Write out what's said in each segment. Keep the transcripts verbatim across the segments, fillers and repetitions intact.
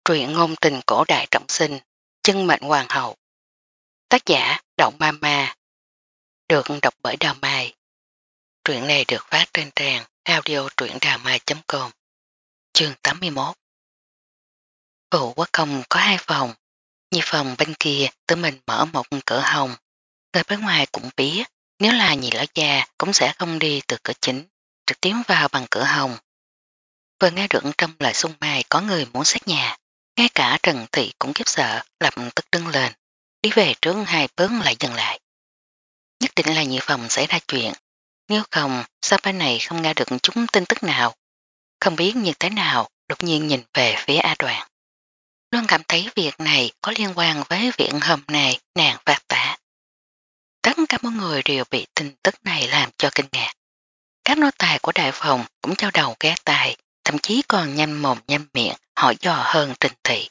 Truyện ngôn tình cổ đại trọng sinh, chân mệnh hoàng hậu. Tác giả Động Ma Ma. Được đọc bởi Đào Mai. Truyện này được phát trên trang audio truyệnđàmai chấm com. Chương tám mươi mốt. Phụ quốc công có hai phòng. Như phòng bên kia tự mình mở một cửa hồng. Người bên ngoài cũng biết nếu là nhị lão gia cũng sẽ không đi từ cửa chính, trực tiếp vào bằng cửa hồng. Vừa nghe được trong lời xung mai có người muốn xét nhà, ngay cả Trần Thị cũng khiếp sợ, lập tức đứng lên, đi về trước hai bước lại dừng lại. Nhất định là nhị phòng xảy ra chuyện, nếu không sao bên này không nghe được chúng tin tức nào. Không biết như thế nào, đột nhiên nhìn về phía A Đoàn. Luôn cảm thấy việc này có liên quan với việc hôm nay nàng phát tả. Tất cả mọi người đều bị tin tức này làm cho kinh ngạc. Các nô tài của đại phòng cũng trao đầu ghé tai, thậm chí còn nhanh mồm nhanh miệng hỏi dò hơn Trình Thị.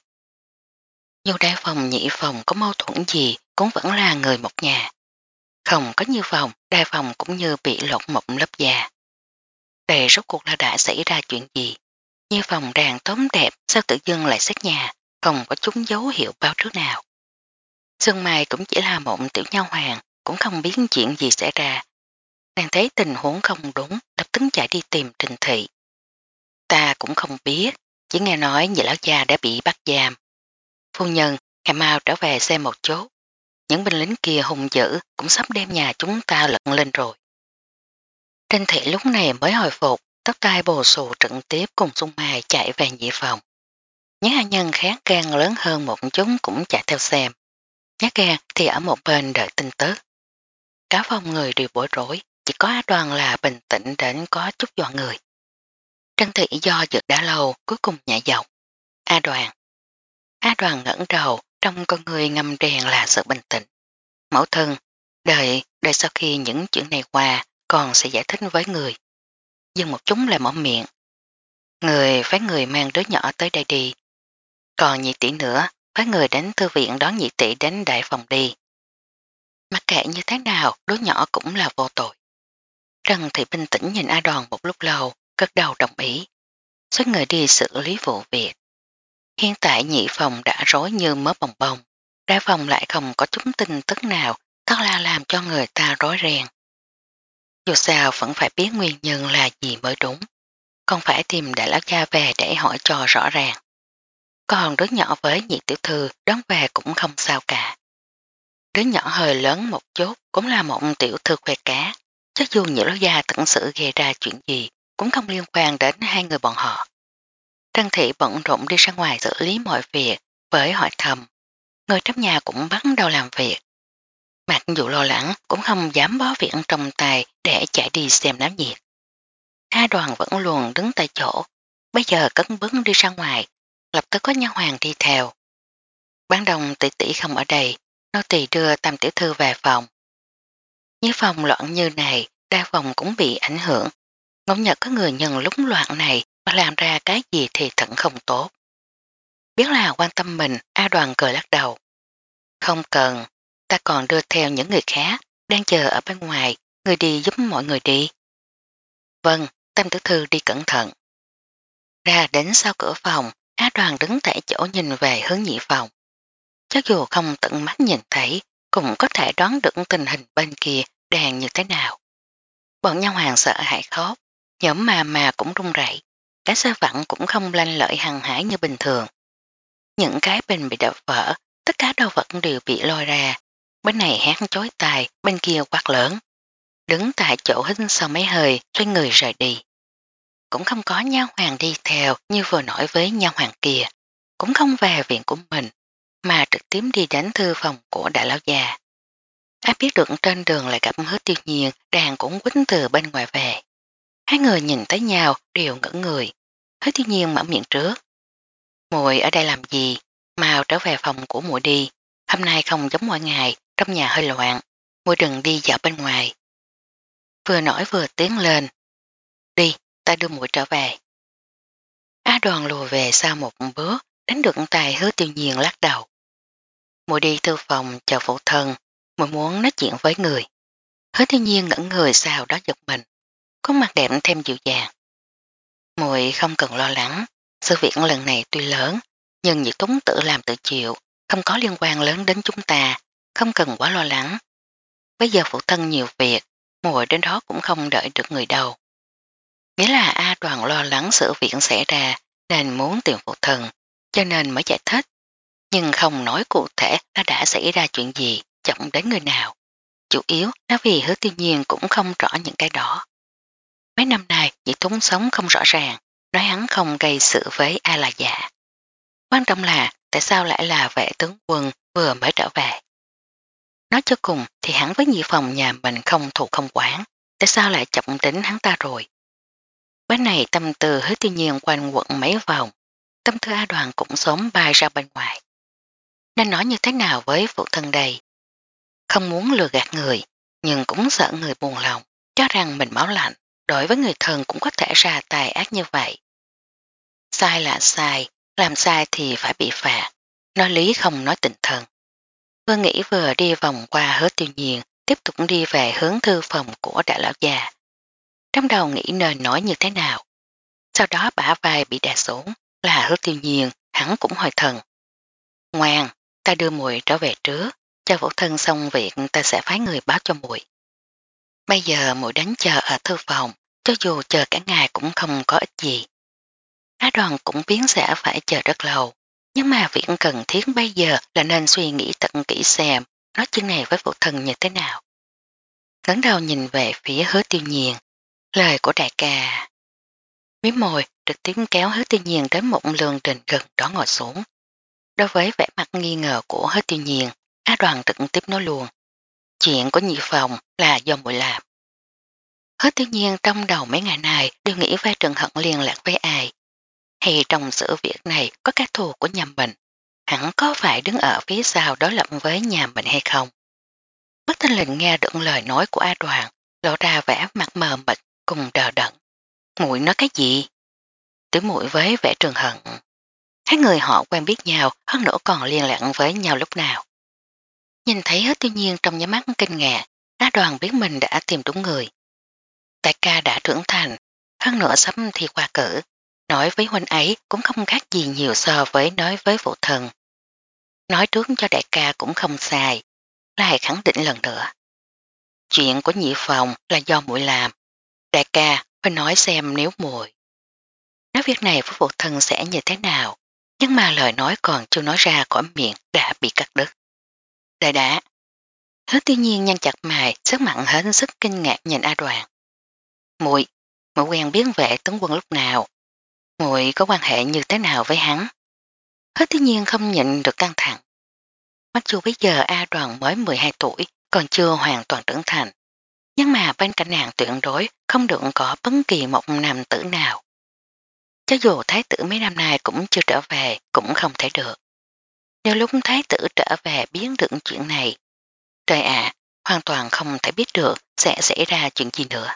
Dù đại phòng nhị phòng có mâu thuẫn gì cũng vẫn là người một nhà. Không có như phòng, đại phòng cũng như bị lột một lớp da. Đây rốt cuộc là đã xảy ra chuyện gì? Như phòng đàn tóm đẹp sao tự dưng lại xét nhà, không có chúng dấu hiệu báo trước nào. Xuân Mai cũng chỉ là một tiểu nhau hoàng, cũng không biết chuyện gì xảy ra. Nàng thấy tình huống không đúng, lập tức chạy đi tìm Trình Thị. Ta cũng không biết, chỉ nghe nói nhị lão gia đã bị bắt giam. Phu nhân, ngày mau trở về xem một chút. Những binh lính kia hung dữ cũng sắp đem nhà chúng ta lật lên rồi. Trình Thị lúc này mới hồi phục, tóc tai bồ xù trực tiếp cùng Xuân Mai chạy về nhị phòng. Những hạ nhân khác gan lớn hơn một chút cũng chạy theo xem. Nhát gan thì ở một bên đợi tin tức. Cả phòng người đều bối rối, chỉ có A Đoàn là bình tĩnh đến có chút dọa người. Trân Thị do dự đã lâu cuối cùng nhả giọng. A Đoàn. A Đoàn ngẩng đầu, trong con người ngâm đèn là sự bình tĩnh. Mẫu thân, đợi, đợi sau khi những chuyện này qua, còn sẽ giải thích với người. Dừng một chúng lại mở miệng. Người phái người mang đứa nhỏ tới đây đi. Còn nhị tỷ nữa, phái người đến thư viện đón nhị tỷ đến đại phòng đi. Mặc kệ như thế nào, đứa nhỏ cũng là vô tội. Trần Thị bình tĩnh nhìn A Đoàn một lúc lâu, cất đầu đồng ý. Xuất người đi xử lý vụ việc. Hiện tại nhị phòng đã rối như mớ bồng bồng, đại phòng lại không có chút tin tức nào, thật là làm cho người ta rối ren. Dù sao vẫn phải biết nguyên nhân là gì mới đúng, không phải tìm đại lão cha về để hỏi cho rõ ràng. Còn đứa nhỏ với nhị tiểu thư đón về cũng không sao cả. Đứa nhỏ hơi lớn một chút cũng là một tiểu thư khoe cá, chứ dù nhị lão gia thật sự gây ra chuyện gì cũng không liên quan đến hai người bọn họ. Trân Thị bận rộn đi ra ngoài xử lý mọi việc với hỏi thầm. Người trong nhà cũng bắt đầu làm việc. Mặc dù lo lắng cũng không dám bó việc trong tay để chạy đi xem náo nhiệt. A Đoàn vẫn luôn đứng tại chỗ, bây giờ cấn bước đi ra ngoài, lập tức có nha hoàng đi theo. Ban đồng tỷ tỷ không ở đây, nô tỳ đưa Tam tiểu thư về phòng. Như phòng loạn như này, đa phòng cũng bị ảnh hưởng. Ngẫu nhật có người nhân lúc loạn này mà làm ra cái gì thì thận không tốt. Biết là quan tâm mình, A Đoàn cười lắc đầu. Không cần, ta còn đưa theo những người khác, đang chờ ở bên ngoài, người đi giúp mọi người đi. Vâng, Tam tiểu thư đi cẩn thận. Ra đến sau cửa phòng, A Đoàn đứng tại chỗ nhìn về hướng nhị phòng. Cho dù không tận mắt nhìn thấy, cũng có thể đoán được tình hình bên kia đang như thế nào. Bọn nhau hoàng sợ hãi khóc, nhóm mà mà cũng run rẩy, cái xe vặn cũng không lanh lợi hằng hải như bình thường. Những cái bình bị đập vỡ, tất cả đồ vật đều bị lôi ra, bên này hát chối tài, bên kia quát lớn. Đứng tại chỗ hít sau mấy hơi, xoay người rời đi. Cũng không có nhau hoàng đi theo như vừa nổi với nhau hoàng kia, cũng không về viện của mình, mà trực tiếp đi đến thư phòng của đại lão già. Ai biết được trên đường lại gặp Hứa Tiêu Nhiên đang cũng quýnh từ bên ngoài về. Hai người nhìn thấy nhau đều ngẩn người. Hứa Tiêu Nhiên mở miệng trước. Muội ở đây làm gì? Mau trở về phòng của muội đi. Hôm nay không giống mọi ngày, trong nhà hơi loạn. Muội đừng đi dạo bên ngoài. Vừa nói vừa tiến lên. Đi, ta đưa muội trở về. Á Đoàn lùa về sau một bước, đánh được tay Hứa Tiêu Nhiên lắc đầu. Muội đi thư phòng chờ phụ thân, muội muốn nói chuyện với người. Hứa Tiêu Nhiên ngẩn người sau đó giật mình, có mặt đẹp thêm dịu dàng. Muội không cần lo lắng, sự việc lần này tuy lớn, nhưng Nhị Tuấn tự làm tự chịu, không có liên quan lớn đến chúng ta, không cần quá lo lắng. Bây giờ phụ thân nhiều việc, muội đến đó cũng không đợi được người đâu. Nghĩa là A Đoàn lo lắng sự việc xảy ra nên muốn tìm phụ thân, cho nên mới giải thích, nhưng không nói cụ thể nó đã xảy ra chuyện gì, chậm đến người nào. Chủ yếu là vì Hứa Tiêu Nhiên cũng không rõ những cái đó. Mấy năm nay Nhị Tuấn sống không rõ ràng, nói hắn không gây sự với ai là dạ. Quan trọng là tại sao lại là vệ tướng quân vừa mới trở về. Nói cho cùng thì hắn với nhị phòng nhà mình không thù không quán, tại sao lại chậm đến hắn ta rồi. Bên này tâm tư Hứa Tiêu Nhiên quanh quận mấy vòng, tâm tư A Đoàn cũng sớm bay ra bên ngoài. Nên nói như thế nào với phụ thân đây? Không muốn lừa gạt người, nhưng cũng sợ người buồn lòng, cho rằng mình máu lạnh, đối với người thân cũng có thể ra tài ác như vậy. Sai là sai, làm sai thì phải bị phạt, nói lý không nói tình thân. Vừa nghĩ vừa đi vòng qua Hứa Tiêu Nhiên, tiếp tục đi về hướng thư phòng của đại lão già. Trong đầu nghĩ nên nói như thế nào. Sau đó bả vai bị đè xuống, là Hứa Tiêu Nhiên, hắn cũng hồi thần. Ngoan, ta đưa muội trở về trước, cho phụ thân xong việc ta sẽ phái người báo cho muội. Bây giờ muội đánh chờ ở thư phòng, cho dù chờ cả ngày cũng không có ích gì. Á Đoàn cũng biến sẽ phải chờ rất lâu, nhưng mà việc cần thiết bây giờ là nên suy nghĩ tận kỹ xem nói chuyện này với phụ thân như thế nào. Ngấn đầu nhìn về phía Hứa Tiêu Nhiên, lời của đại ca. Mí môi trực tiếp kéo Hứa Tiêu Nhiên đến một lương đình gần đó ngồi xuống. Đối với vẻ mặt nghi ngờ của Hứa Tiêu Nhiên, Á Đoàn trực tiếp nói luôn. Chuyện của nhị phòng là do muội làm. Hứa Tiêu Nhiên trong đầu mấy ngày này đều nghĩ về Trần Hận liên lạc với ai. Hay trong sự việc này có các thù của nhà mình, hẳn có phải đứng ở phía sau đối lập với nhà mình hay không? Bất Thanh Lệnh nghe được lời nói của A Đoàn, lộ ra vẻ mặt mờ mịt cùng đờ đẫn. Muội nói cái gì? Tiểu muội với vẻ Trần Hận. Hai người họ quen biết nhau, hơn nữa còn liên lạc với nhau lúc nào. Nhìn thấy Hứa Tiêu Nhiên trong nháy mắt kinh ngạc, A Đoàn biết mình đã tìm đúng người. Đại ca đã trưởng thành, hơn nữa sắp thi qua cử, nói với huynh ấy cũng không khác gì nhiều so với nói với phụ thân. Nói trước cho đại ca cũng không sai, lại khẳng định lần nữa. Chuyện của nhị phòng là do muội làm, đại ca phải nói xem nếu muội. Nói việc này với phụ thân sẽ như thế nào, nhưng mà lời nói còn chưa nói ra khỏi miệng đã bị cắt đứt. Đại đã, Hứa Tiêu Nhiên nhăn chặt mày, sức mặn hết sức kinh ngạc nhìn A Đoàn. Muội, muội quen biết vệ tướng quân lúc nào? Muội có quan hệ như thế nào với hắn? Hứa Tiêu Nhiên không nhịn được căng thẳng. Mặc dù bây giờ A Đoàn mới mười hai tuổi, còn chưa hoàn toàn trưởng thành, nhưng mà bên cạnh nàng tuyệt đối không được có bất kỳ một nam tử nào. Cho dù thái tử mấy năm nay cũng chưa trở về, cũng không thể được. Nếu lúc thái tử trở về biết được chuyện này, trời ạ, hoàn toàn không thể biết được sẽ xảy ra chuyện gì nữa.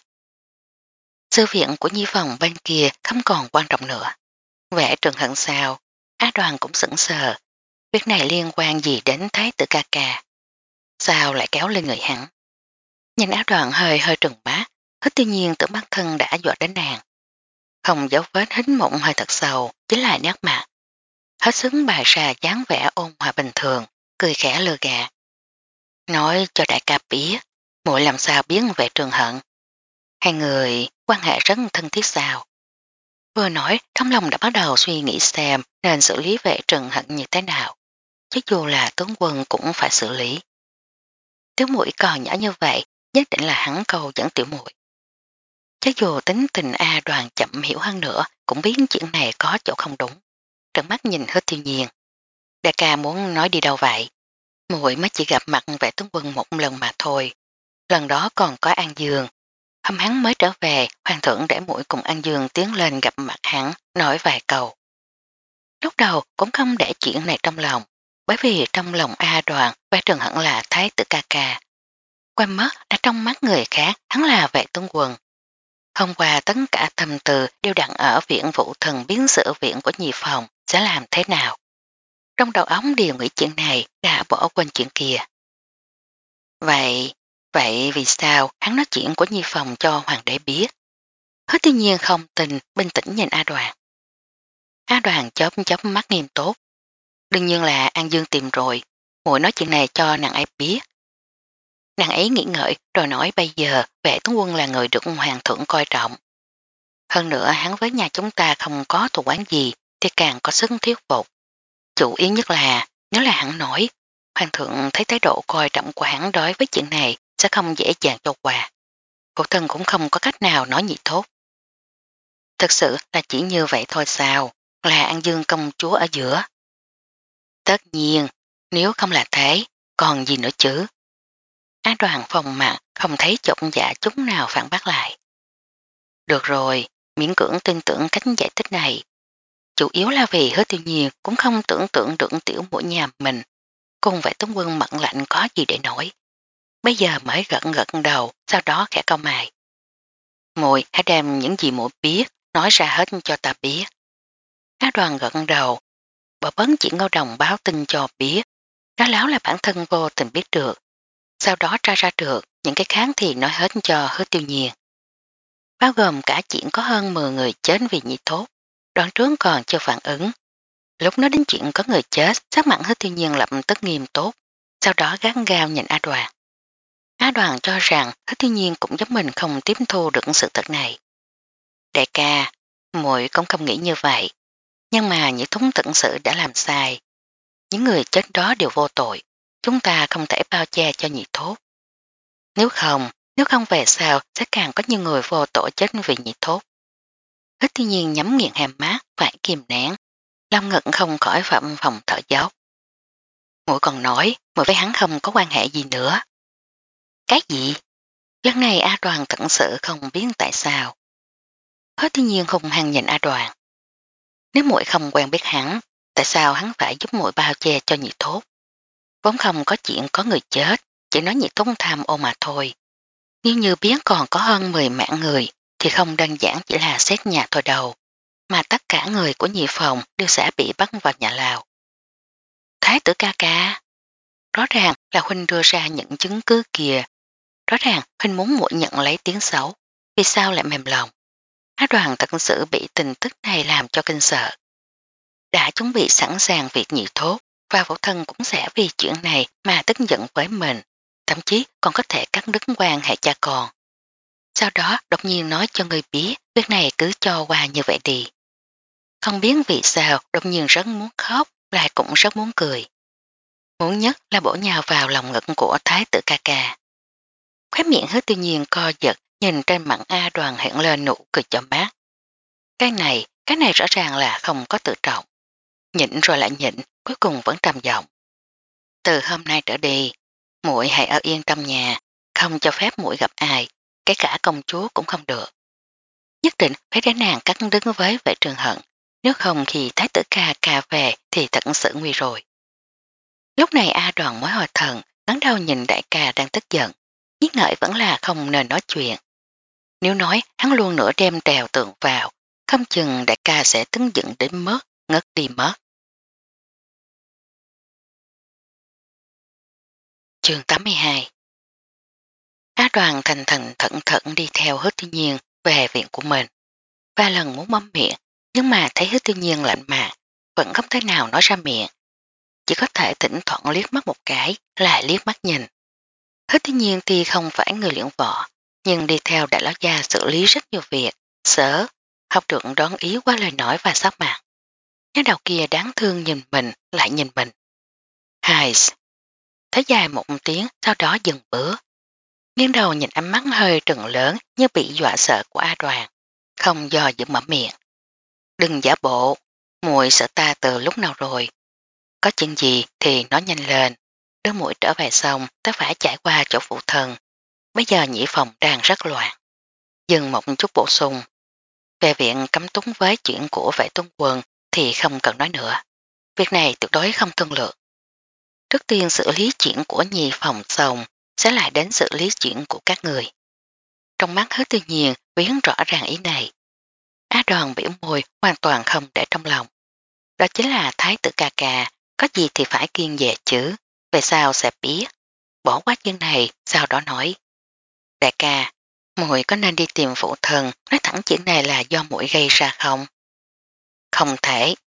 Sự viện của nhi phòng bên kia không còn quan trọng nữa. Vẽ Trần Hận sao, Á Đoàn cũng sững sờ. Việc này liên quan gì đến thái tử ca ca? Sao lại kéo lên người hắn? Nhìn Á Đoàn hơi hơi trừng mắt, Hứa Tiêu Nhiên tưởng bản thân đã dọa đến nàng. Không dấu vết hít mộng hơi thật sâu, chính là nét mặt. Hết xứng bài ra dáng vẻ ôn hòa bình thường, cười khẽ lừa gạt. Nói cho đại ca biết, muội làm sao biến về Trường Hận. Hai người quan hệ rất thân thiết sao. Vừa nói, trong lòng đã bắt đầu suy nghĩ xem nên xử lý vệ Trần Hận như thế nào. Chứ dù là tướng quân cũng phải xử lý. Tiểu muội còn nhỏ như vậy, nhất định là hắn câu dẫn tiểu muội. Chứ dù tính tình A Đoàn chậm hiểu hơn nữa, cũng biết chuyện này có chỗ không đúng. Trợn mắt nhìn Hứa Tiêu Nhiên. Đại ca muốn nói đi đâu vậy? Muội mới chỉ gặp mặt vệ tướng quân một lần mà thôi. Lần đó còn có An Dương. Hôm hắn mới trở về, hoàng thượng để muội cùng An Dương tiến lên gặp mặt hắn, nói vài câu. Lúc đầu cũng không để chuyện này trong lòng, bởi vì trong lòng A Đoàn và Trần Hận là thái tử ca ca. Quên mất đã trong mắt người khác hắn là vệ tướng quân. Hôm qua tất cả tâm tư đều đặt ở viện vụ thần biến sự viện của nhị phòng sẽ làm thế nào. Trong đầu óc đều nghĩ chuyện này đã bỏ quên chuyện kia. Vậy, vậy vì sao hắn nói chuyện của nhị phòng cho hoàng đế biết? Hứa Tiêu Nhiên không tin, bình tĩnh nhìn A Đoàn. A Đoàn chớp chớp mắt nghiêm túc, Đương nhiên là An Dương tìm rồi, muội nói chuyện này cho nàng ấy biết. Nàng ấy nghĩ ngợi rồi nói bây giờ Vệ tướng quân là người được hoàng thượng coi trọng. Hơn nữa hắn với nhà chúng ta không có thù oán gì thì càng có sức thuyết phục. Chủ yếu nhất là nếu là hắn nói, hoàng thượng thấy thái độ coi trọng của hắn đối với chuyện này sẽ không dễ dàng cho qua. Phụ thân cũng không có cách nào nói gì tốt. Thực sự là chỉ như vậy thôi sao, là An Dương công chúa ở giữa. Tất nhiên, nếu không là thế, còn gì nữa chứ. Á Đoàn phòng mặt không thấy chột dạ chút nào phản bác lại. Được rồi, miễn cưỡng tin tưởng cách giải thích này. Chủ yếu là vì Hứa Tiêu Nhiên cũng không tưởng tượng được tiểu mũi nhà mình. Cùng vậy tướng quân mặn lạnh có gì để nổi. Bây giờ mới gật gật đầu, sau đó khẽ cau mày. Muội hãy đem những gì muội biết, nói ra hết cho ta biết. Á Đoàn gật đầu, bỏ bấn chỉ Ngô Đồng báo tin cho biết. Nói láo là bản thân vô tình biết được. Sau đó tra ra được, những cái kháng thì nói hết cho Hứa Tiêu Nhiên. Bao gồm cả chuyện có hơn mười người chết vì nhị thốt. Đoạn trước còn chưa phản ứng. Lúc nói đến chuyện có người chết, sắc mặt Hứa Tiêu Nhiên lập tức nghiêm tốt. Sau đó gắn gao nhìn A Đoàn. A Đoàn cho rằng Hứa Tiêu Nhiên cũng giống mình không tiếp thu được sự thật này. Đại ca, muội cũng không nghĩ như vậy. Nhưng mà những thống thực sự đã làm sai. Những người chết đó đều vô tội. Chúng ta không thể bao che cho nhị thốt. Nếu không, nếu không về sau sẽ càng có nhiều người vô tội chết vì nhị thốt. Hứa Tiêu Nhiên nhắm nghiền hàm mát phải kìm nén. Lâm ngực không khỏi phạm phòng thở dốc. Muội còn nói muội với hắn không có quan hệ gì nữa. Cái gì? Lần này A Đoàn thật sự không biết tại sao. Hứa Tiêu Nhiên hùng hăng nhìn A Đoàn. Nếu muội không quen biết hắn, tại sao hắn phải giúp muội bao che cho nhị thốt? Vốn không có chuyện có người chết, chỉ nói nhị thốt tham ô mà thôi. Nếu như biết còn có hơn mười mạng người, thì không đơn giản chỉ là xét nhà thôi đâu, mà tất cả người của nhị phòng đều sẽ bị bắt vào nhà Lào. Thái tử ca ca, rõ ràng là huynh đưa ra những chứng cứ kìa, rõ ràng huynh muốn muội nhận lấy tiếng xấu, vì sao lại mềm lòng? Á Đoàn thật sự bị tình tức này làm cho kinh sợ. Đã chuẩn bị sẵn sàng việc nhị thốt, và phụ thân cũng sẽ vì chuyện này mà tức giận với mình, thậm chí còn có thể cắt đứt quan hệ cha con. Sau đó đột nhiên nói cho người biết việc này cứ cho qua như vậy đi. Không biết vì sao đột nhiên rất muốn khóc, lại cũng rất muốn cười. Muốn nhất là bổ nhào vào lòng ngực của thái tử ca ca. Khóe miệng Hứa Tiêu Nhiên co giật, nhìn trên mặt A Đoàn hiện lên nụ cười cho mát. Cái này, cái này rõ ràng là không có tự trọng. Nhịn rồi lại nhịn, cuối cùng vẫn trầm giọng. Từ hôm nay trở đi, muội hãy ở yên trong nhà, không cho phép muội gặp ai, kể cả công chúa cũng không được. Nhất định phải để nàng cắt đứng với vệ trường hận, nếu không khi thái tử ca ca về thì thật sự nguy rồi. Lúc này A Đoàn mới hồi thần, ngấn đầu nhìn đại ca đang tức giận, nghĩ ngợi vẫn là không nên nói chuyện. Nếu nói hắn luôn nửa đêm trèo tường vào, không chừng đại ca sẽ tức giận đến mất, ngất đi mất. Chương tám mươi hai. Á Đoàn thành thần thận thận đi theo Hứa Tiêu Nhiên về viện của mình. Ba lần muốn móm miệng, nhưng mà thấy Hứa Tiêu Nhiên lạnh mạc, vẫn không thể nào nói ra miệng. Chỉ có thể thỉnh thoảng liếc mắt một cái, lại liếc mắt nhìn. Hứa Tiêu Nhiên thì không phải người luyện võ, nhưng đi theo đại lão gia xử lý rất nhiều việc, sợ, học được đón ý qua lời nói và sắc mặt. Cái đầu kia đáng thương nhìn mình, lại nhìn mình. Hai, thấy dài một tiếng, sau đó dừng bữa. Nghiêng đầu nhìn ánh mắt hơi trừng lớn như bị dọa sợ của A Đoàn, không do dự mở miệng. Đừng giả bộ, muội sợ ta từ lúc nào rồi. Có chuyện gì thì nói nhanh lên, đứa muội trở về xong ta phải trải qua chỗ phụ thân. Bây giờ nhĩ phòng đang rất loạn. Dừng một chút bổ sung. Về viện cấm túng với chuyện của vệ tôn quân thì không cần nói nữa. Việc này tuyệt đối không thương lượng. Trước tiên xử lý chuyện của nhị phòng xong sẽ lại đến xử lý chuyện của các người. Trong mắt Hứa Tiêu Nhiên biến rõ ràng ý này. Á Đoàn biểu môi hoàn toàn không để trong lòng. Đó chính là thái tử ca ca, có gì thì phải kiên dè chứ, về sao sẽ biết. Bỏ qua chuyện này, sau đó nói. Đại ca, muội có nên đi tìm phụ thân, nói thẳng chuyện này là do muội gây ra không? Không thể.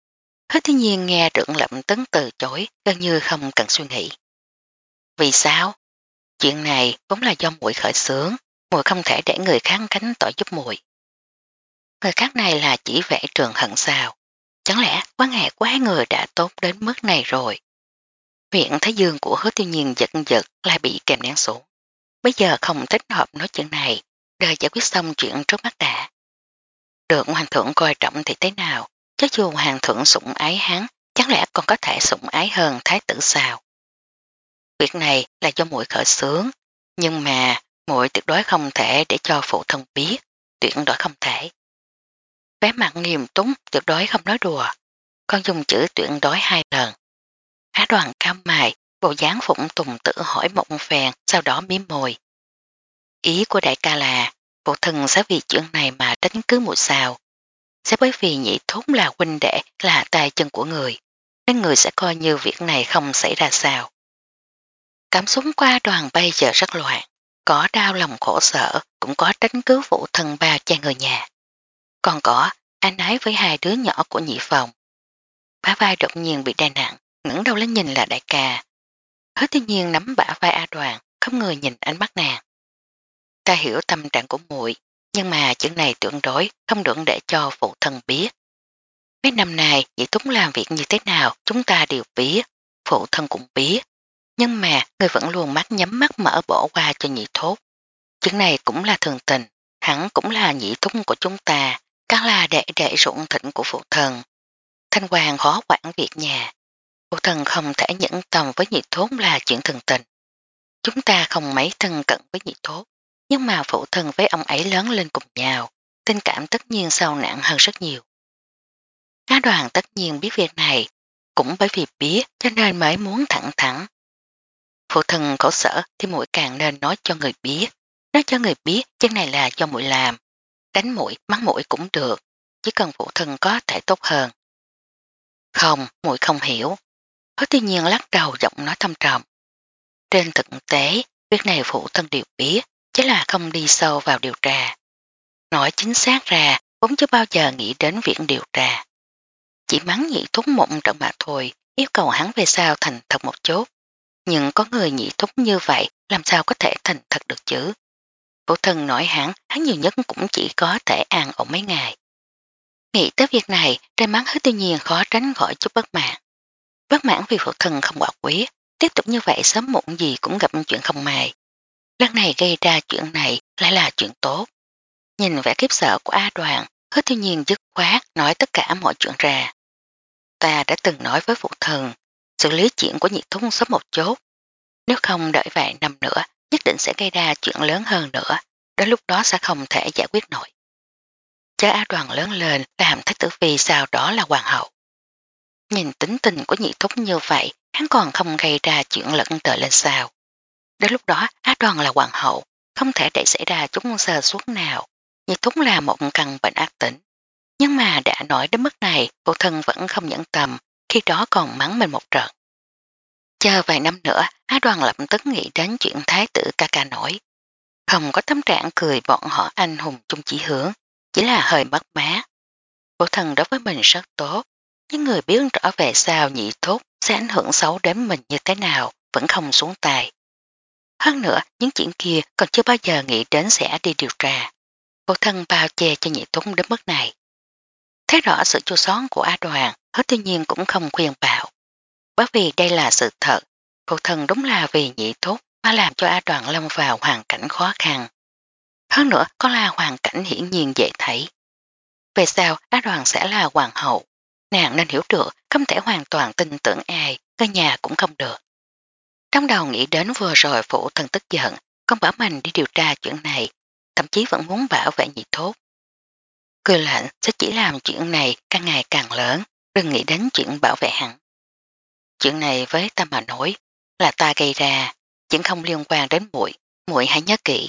Hứa Thiên Nhiên nghe trưởng lập tức từ chối, gần như không cần suy nghĩ. Vì sao? Chuyện này vốn là do muội khởi xướng, muội không thể để người khác gánh tội giúp muội. Người khác này là chỉ vẽ trường hận sao? Chẳng lẽ quan hệ của hai người đã tốt đến mức này rồi? Huyện Thái Dương của Hứa Thiên Nhiên giật giật lại bị kèm nén xuống. Bây giờ không thích hợp nói chuyện này, đợi giải quyết xong chuyện trước mắt đã. Được hoàng thượng coi trọng thì thế nào, chứ dù hoàng thượng sủng ái hắn, chẳng lẽ còn có thể sủng ái hơn thái tử sao? Việc này là do muội khởi xướng, nhưng mà muội tuyệt đối không thể để cho phụ thân biết, tuyệt đối không thể. Vé mặt nghiêm túc tuyệt đối không nói đùa, con dùng chữ tuyệt đối hai lần. Á Đoàn cao mài, bộ dáng phụng tùng tự hỏi một phèn, sau đó miếm môi. Ý của đại ca là, phụ thân sẽ vì chuyện này mà tránh cứ một sao. Sẽ bởi vì nhị thúc là huynh đệ, là tay chân của người, nên người sẽ coi như việc này không xảy ra sao. Cảm xúc qua Đoàn bây giờ rất loạn, có đau lòng khổ sở, cũng có tránh cứu phụ thân ba cha người nhà. Còn có anh ái với hai đứa nhỏ của nhị phòng. Bả vai đột nhiên bị đè nặng, ngẩng đầu lên nhìn là đại ca. Hứa Thiên Nhiên nắm bả vai A Đoàn, không người nhìn ánh mắt nàng. Ta hiểu tâm trạng của muội, nhưng mà chuyện này tuyệt đối không được để cho phụ thân biết. Mấy năm nay nhị thúc làm việc như thế nào chúng ta đều biết, phụ thân cũng biết. Nhưng mà người vẫn luôn mắt nhắm mắt mở bỏ qua cho nhị thúc. Chuyện này cũng là thường tình, hắn cũng là nhị thúc của chúng ta, càng là đệ đệ ruộng thịnh của phụ thân. Thanh Hoàng khó quản việc nhà. Phụ thân không thể nhẫn tâm với nhị thúc là chuyện thường tình. Chúng ta không mấy thân cận với nhị thúc, nhưng mà phụ thân với ông ấy lớn lên cùng nhau, tình cảm tất nhiên sâu nặng hơn rất nhiều. Á Đoàn tất nhiên biết việc này, cũng bởi vì biết cho nên mới muốn thẳng thẳng. Phụ thân khổ sở thì muội càng nên nói cho người biết, nói cho người biết chuyện này là do muội làm, đánh muội mắng muội cũng được, chỉ cần phụ thân có thể tốt hơn. Không, muội không hiểu. Hứa Tuy Nhiên lắc đầu giọng nói thâm trầm. Trên thực tế, việc này phụ thân đều biết, chứ là không đi sâu vào điều tra. Nói chính xác ra, vốn chưa bao giờ nghĩ đến việc điều tra. Chỉ mắng nhị thúc mộng trận mà thôi, yêu cầu hắn về sau thành thật một chút. Nhưng có người nhị thúc như vậy, làm sao có thể thành thật được chứ? Phụ thân nói hắn, hắn nhiều nhất cũng chỉ có thể an ổn mấy ngày. Nghĩ tới việc này, trên mắt Hứa Tuy Nhiên khó tránh khỏi chút bất mãn. Bất mãn vì phụ thân không quả quyết, tiếp tục như vậy sớm muộn gì cũng gặp chuyện không may. Lần này gây ra chuyện này lại là chuyện tốt. Nhìn vẻ kiếp sợ của A Đoàn, Hứa Tuy Nhiên dứt khoát nói tất cả mọi chuyện ra. Ta đã từng nói với phụ thân, xử lý chuyện của nhị thúc sớm một chút. Nếu không đợi vài năm nữa, nhất định sẽ gây ra chuyện lớn hơn nữa, đến lúc đó sẽ không thể giải quyết nổi. Cha A Đoàn lớn lên làm thái tử phi sau đó là hoàng hậu. Nhìn tính tình của nhị thúc như vậy, hắn còn không gây ra chuyện lẫn trời lên sao. Đến lúc đó Á Đoàn là hoàng hậu, không thể để xảy ra chút sơ suất nào. Nhị thúc là một căn bệnh ác tính. Nhưng mà đã nói đến mức này, phụ thân vẫn không nhẫn tâm, khi đó còn mắng mình một trận. Chờ vài năm nữa, Á Đoàn lập tức nghĩ đến chuyện thái tử ca ca nổi. Không có tâm trạng cười bọn họ anh hùng chung chỉ hướng, chỉ là hơi mất má. Phụ thân đối với mình rất tốt, nhưng người biết rõ về sao nhị thúc sẽ ảnh hưởng xấu đến mình như thế nào, vẫn không xuống tay. Hơn nữa, những chuyện kia còn chưa bao giờ nghĩ đến sẽ đi điều tra. Phụ thân bao che cho nhị thúc đến mức này. Thấy rõ sự chua xót của Á Đoàn, Hứa Tuy Nhiên cũng không khuyên bảo. Bởi vì đây là sự thật, phụ thân đúng là vì nhị thúc mà làm cho Á Đoàn lâm vào hoàn cảnh khó khăn. Hơn nữa có là hoàn cảnh hiển nhiên dễ thấy. Về sau Á Đoàn sẽ là hoàng hậu, nàng nên hiểu được không thể hoàn toàn tin tưởng ai, cả nhà cũng không được. Trong đầu nghĩ đến vừa rồi phụ thân tức giận, con bảo mình đi điều tra chuyện này, thậm chí vẫn muốn bảo vệ nhị thúc. Cười lạnh sẽ chỉ làm chuyện này càng ngày càng lớn, đừng nghĩ đến chuyện bảo vệ hắn. Chuyện này với ta mà nói là ta gây ra, chuyện không liên quan đến muội, muội hãy nhớ kỹ.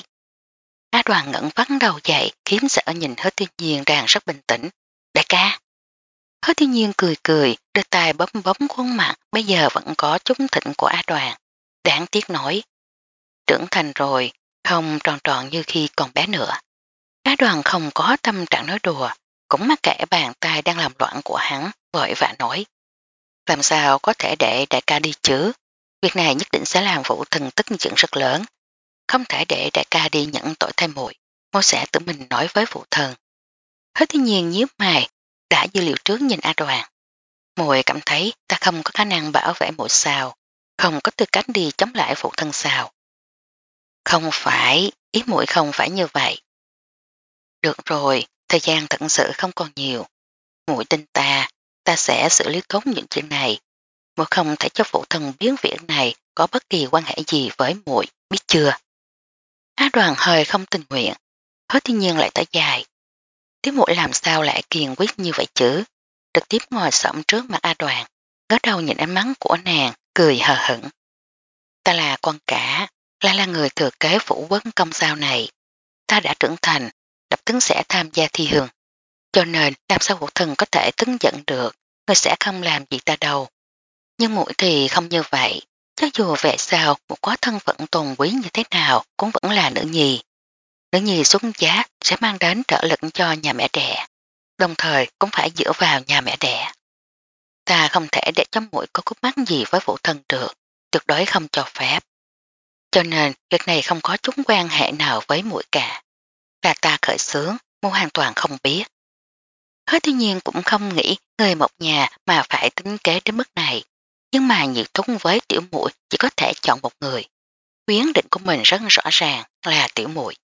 Á Đoàn ngẩng vắt đầu dậy, khiếm sợ nhìn Hứa Thiên Nhiên đang rất bình tĩnh. Đại ca! Hứa Thiên Nhiên cười cười, đưa tay bấm bấm khuôn mặt, bây giờ vẫn có chút thịnh của Á Đoàn. Đáng tiếc nói, trưởng thành rồi, không tròn tròn như khi còn bé nữa. Á Đoàn không có tâm trạng nói đùa, cũng mắc kệ bàn tay đang làm loạn của hắn, vội vã nói. Làm sao có thể để đại ca đi chứ? Việc này nhất định sẽ làm phụ thân tức giận rất lớn. Không thể để đại ca đi nhận tội thay muội. Mô sẽ tự mình nói với phụ thân. Hứa Thiên Nhiên nhíu mày, đã dư liệu trước nhìn A Đoàn. Muội cảm thấy ta không có khả năng bảo vệ muội sao, không có tư cách đi chống lại phụ thân sao. Không phải, ý muội không phải như vậy. Được rồi, thời gian thật sự không còn nhiều. Muội tin ta, ta sẽ xử lý tốt những chuyện này. Muội không thể cho phụ thân biến việc này có bất kỳ quan hệ gì với muội, biết chưa? Á Đoàn hơi không tình nguyện, Hứa Thiên Nhiên lại tới dài. Tiếp muội làm sao lại kiên quyết như vậy chứ? Trực tiếp ngồi xổm trước mặt A Đoàn, ngớ đầu nhìn ánh mắt của nàng, cười hờ hững. Ta là con cả, là là người thừa kế phủ quốc công sao này. Ta đã trưởng thành, lập tức sẽ tham gia thi hương. Cho nên làm sao phụ thân có thể tức giận được, người sẽ không làm gì ta đâu. Nhưng muội thì không như vậy, cho dù về sau một có thân phận tôn quý như thế nào cũng vẫn là nữ nhi. Nữ nhi xuất giá sẽ mang đến trợ lực cho nhà mẹ đẻ, đồng thời cũng phải dựa vào nhà mẹ đẻ. Ta không thể để cho muội có khúc mắc gì với phụ thân được, tuyệt đối không cho phép. Cho nên việc này không có chút quan hệ nào với muội cả. Là ta khởi xướng, muội hoàn toàn không biết. Hứa Thiên Nhiên cũng không nghĩ người một nhà mà phải tính kế đến mức này, nhưng mà nhiệt thúc với tiểu muội chỉ có thể chọn một người. Quyết định của mình rất rõ ràng là tiểu muội.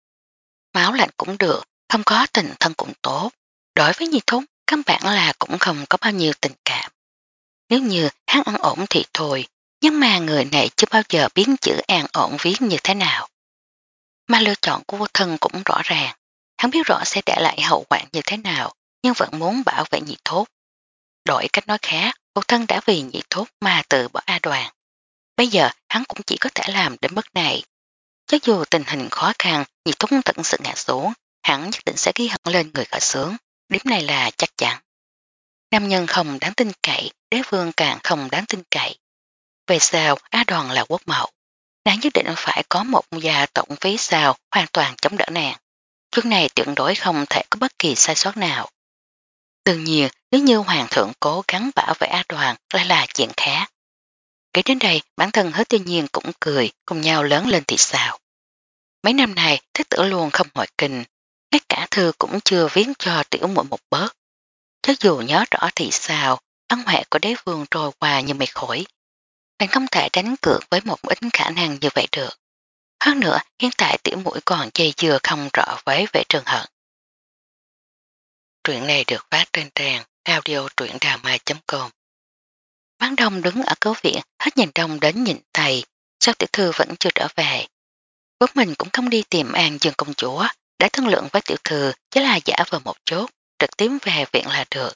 Máu lạnh cũng được, không có tình thân cũng tốt. Đối với nhiệt thúc, căn bản là cũng không có bao nhiêu tình cảm. Nếu như hắn ăn ổn thì thôi, nhưng mà người này chưa bao giờ biến chữ an ổn viết như thế nào. Mà lựa chọn của vô thân cũng rõ ràng, hắn biết rõ sẽ để lại hậu quả như thế nào, nhưng vẫn muốn bảo vệ nhị thốt. Đổi cách nói khác, vô thân đã vì nhị thốt mà từ bỏ A Đoàn. Bây giờ hắn cũng chỉ có thể làm đến mức này. Cho dù tình hình khó khăn, nhị thốt thật sự ngã xuống, hắn nhất định sẽ ghi hận lên người khởi xướng. Điểm này là chắc chắn. Nam nhân không đáng tin cậy, đế vương càng không đáng tin cậy. Về sao A Đoàn là quốc mẫu, nàng nhất định phải có một gia tổng phí sao hoàn toàn chống đỡ nàng. Chuyện này tuyệt đối không thể có bất kỳ sai sót nào. Đương nhiên, nếu như hoàng thượng cố gắng bảo vệ A Đoàn lại là chuyện khác. Kể đến đây, bản thân Hứa Thiên Nhiên cũng cười, cùng nhau lớn lên thì sao. Mấy năm này, thích tử luôn không hỏi kinh, ngay cả thư cũng chưa viết cho tiểu muội một bớt. Cho dù nhớ rõ thì sao, ân huệ của đế vương trôi qua như mây khổi. Bạn không thể đánh cược với một ít khả năng như vậy được. Hơn nữa, hiện tại tiểu mũi còn dây dừa không rõ với vệ trường hận. Truyện này được phát trên trang audio truyệnđàmai chấm com. Bán đông đứng ở cứu viện, hết nhìn đông đến nhìn tây, sao tiểu thư vẫn chưa trở về. Bố mình cũng không đi tìm An Dương công chúa, đã thương lượng với tiểu thư chỉ là giả vờ một chút, trực tiếp về viện là được.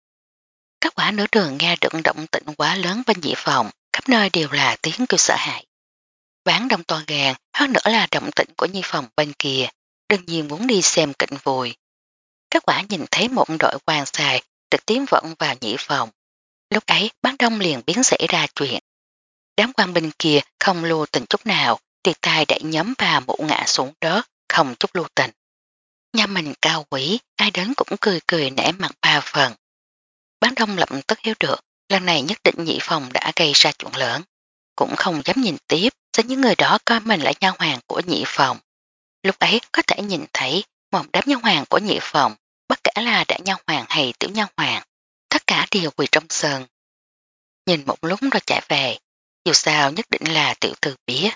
Các quả nửa đường nghe được động tĩnh quá lớn bên dĩ phòng, khắp nơi đều là tiếng kêu sợ hãi. Bán đông to gàng, hơn nữa là động tĩnh của nhi phòng bên kia, đương nhiên muốn đi xem kịch vui. Các quả nhìn thấy một đội quan xài trực tiếp vọng vào nhị phòng. Lúc ấy bán đông liền biến xảy ra chuyện. Đám quan binh kia không lưu tình chút nào, tiệt tài đẩy nhóm bà mũ ngã xuống đất, không chút lưu tình. Nhà mình cao quý, ai đến cũng cười cười nể mặt ba phần. Bán đông lập tức hiểu được, lần này nhất định nhị phòng đã gây ra chuyện lớn. Cũng không dám nhìn tiếp, sẽ những người đó coi mình là nha hoàng của nhị phòng. Lúc ấy có thể nhìn thấy một đám nha hoàng của nhị phòng, bất kể là đại nha hoàng hay tiểu nha hoàng, tất cả đều quỳ trong sân. Nhìn một lúc rồi chạy về, dù sao nhất định là tiểu thư biết.